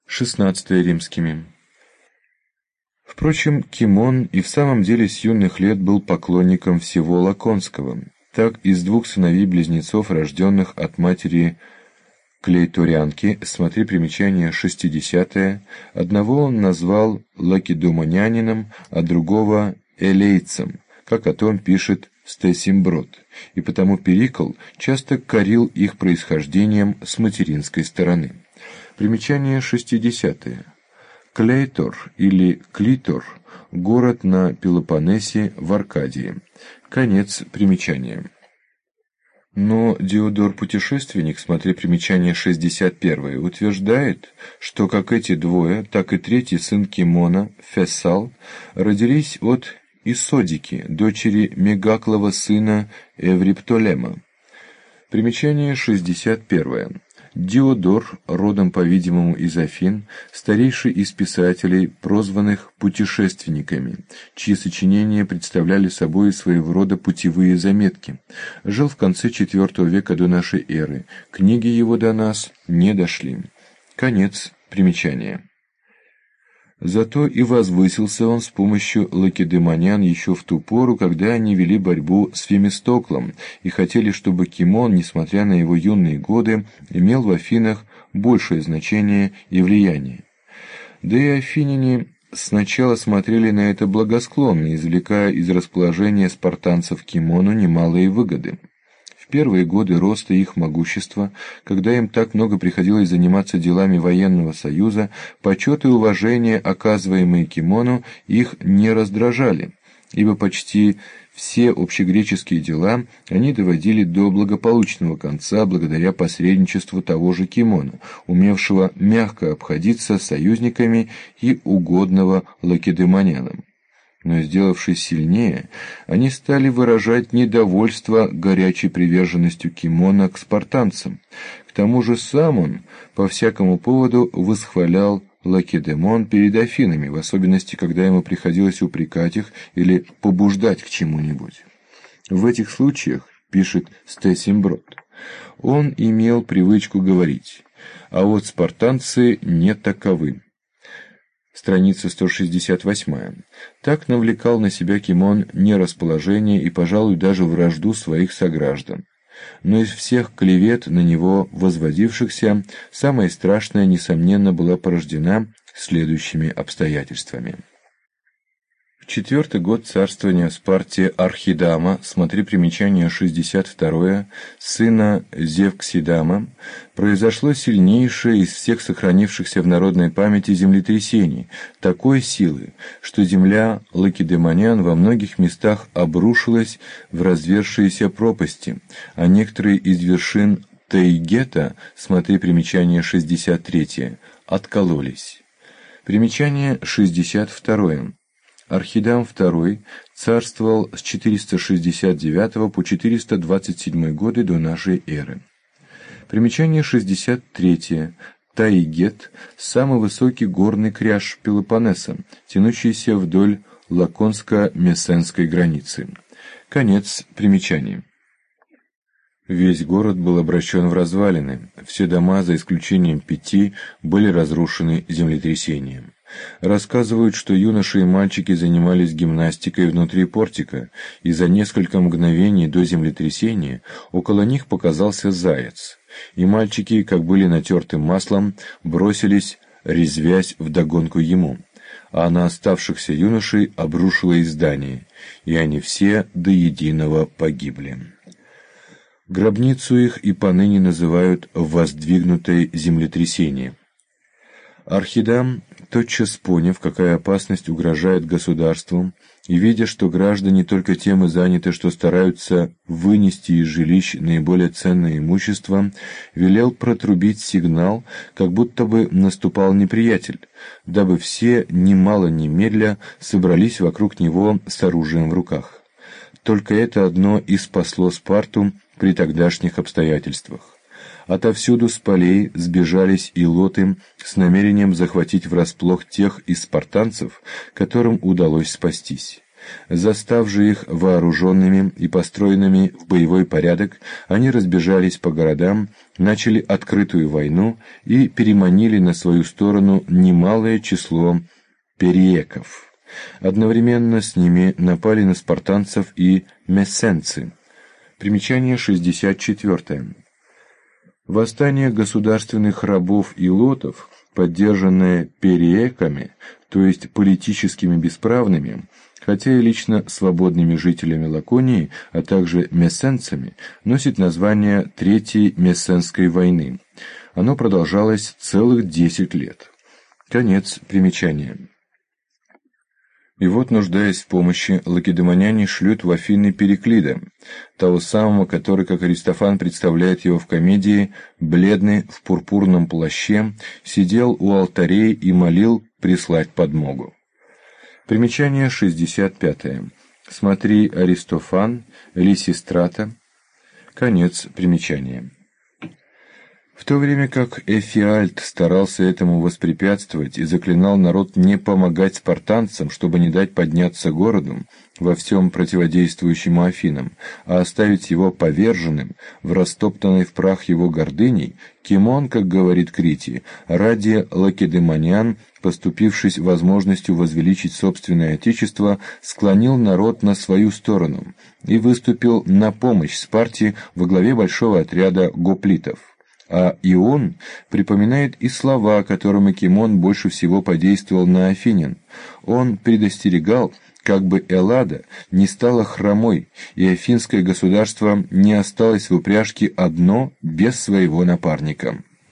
XVI римскими. Впрочем, Кимон и в самом деле с юных лет был поклонником всего лаконского. Так из двух сыновей-близнецов, рожденных от матери клейторианки, смотри примечание 60-е, одного он назвал лакедемонянином, а другого элейцем, как о том пишет Стесимброд, и потому Перикл часто корил их происхождением с материнской стороны. Примечание 60-е. Клейтор или Клитор – город на Пелопоннесе в Аркадии. Конец примечания. Но Диодор Путешественник, смотри примечание 61, утверждает, что как эти двое, так и третий сын Кимона, Фессал, родились от Исодики, дочери Мегаклова сына Эвриптолема. Примечание 61. Диодор, родом, по-видимому, из Афин, старейший из писателей, прозванных путешественниками, чьи сочинения представляли собой своего рода путевые заметки, жил в конце IV века до нашей эры. Книги его до нас не дошли. Конец примечания. Зато и возвысился он с помощью лакедемонян еще в ту пору, когда они вели борьбу с Фемистоклом и хотели, чтобы Кимон, несмотря на его юные годы, имел в Афинах большее значение и влияние. Да и афиняне сначала смотрели на это благосклонно, извлекая из расположения спартанцев Кимону немалые выгоды. В первые годы роста их могущества, когда им так много приходилось заниматься делами военного союза, почет и уважение, оказываемые Кимону, их не раздражали, ибо почти все общегреческие дела они доводили до благополучного конца благодаря посредничеству того же Кимона, умевшего мягко обходиться с союзниками и угодного лакедемонянам. Но, сделавшись сильнее, они стали выражать недовольство горячей приверженностью Кимона к спартанцам. К тому же сам он по всякому поводу восхвалял Лакедемон перед Афинами, в особенности, когда ему приходилось упрекать их или побуждать к чему-нибудь. В этих случаях, пишет Стесимброд, он имел привычку говорить: «А вот спартанцы не таковы». Страница 168. Так навлекал на себя Кимон нерасположение и, пожалуй, даже вражду своих сограждан. Но из всех клевет на него возводившихся, самая страшная, несомненно, была порождена следующими обстоятельствами. В 4-й год царствования Спарте Архидама, смотри примечание 62, сына Зевксидама, произошло сильнейшее из всех сохранившихся в народной памяти землетрясений, такой силы, что земля лакедемонян во многих местах обрушилась в развершиеся пропасти, а некоторые из вершин Тейгета, смотри примечание 63, откололись. Примечание 62. Архидам II царствовал с 469 по 427 годы до нашей эры. Примечание 63. Тайгет – самый высокий горный кряж Пелопоннеса, тянущийся вдоль лаконско-мессенской границы. Конец примечаний. Весь город был обращен в развалины, все дома, за исключением 5, были разрушены землетрясением. Рассказывают, что юноши и мальчики занимались гимнастикой внутри портика, и за несколько мгновений до землетрясения около них показался заяц, и мальчики, как были натертым маслом, бросились, резвясь вдогонку ему, а на оставшихся юношей обрушилось здание, и они все до единого погибли. Гробницу их и поныне называют «воздвигнутой землетрясением». Архидам, тотчас поняв, какая опасность угрожает государству, и видя, что граждане только тем и заняты, что стараются вынести из жилищ наиболее ценное имущество, велел протрубить сигнал, как будто бы наступал неприятель, дабы все, ни мало ни медля, собрались вокруг него с оружием в руках. Только это одно и спасло Спарту при тогдашних обстоятельствах. Отовсюду с полей сбежались илоты с намерением захватить врасплох тех из спартанцев, которым удалось спастись. Застав же их вооруженными и построенными в боевой порядок, они разбежались по городам, начали открытую войну и переманили на свою сторону немалое число периеков. Одновременно с ними напали на спартанцев и мессенцы. Примечание 64. Восстание государственных рабов и лотов, поддержанное периеками, то есть политическими бесправными, хотя и лично свободными жителями Лаконии, а также мессенцами, носит название Третьей Мессенской войны. Оно продолжалось целых 10 лет. Конец примечания. И вот, нуждаясь в помощи, лакедемоняне шлют в Афины Периклида, того самого, который, как Аристофан представляет его в комедии, бледный, в пурпурном плаще, сидел у алтарей и молил прислать подмогу. Примечание 65. Смотри Аристофан, Лисистрата. Конец примечания. В то время как Эфиальт старался этому воспрепятствовать и заклинал народ не помогать спартанцам, чтобы не дать подняться городу, во всем противодействующему Афинам, а оставить его поверженным, в растоптанной в прах его гордыней, Кимон, как говорит Критий, ради лакедемонян, поступившись возможностью возвеличить собственное отечество, склонил народ на свою сторону и выступил на помощь Спарте во главе большого отряда гоплитов. А Ион припоминает и слова, которыми Кимон больше всего подействовал на афинян. Он предостерегал, как бы Эллада не стала хромой, и афинское государство не осталось в упряжке одно без своего напарника.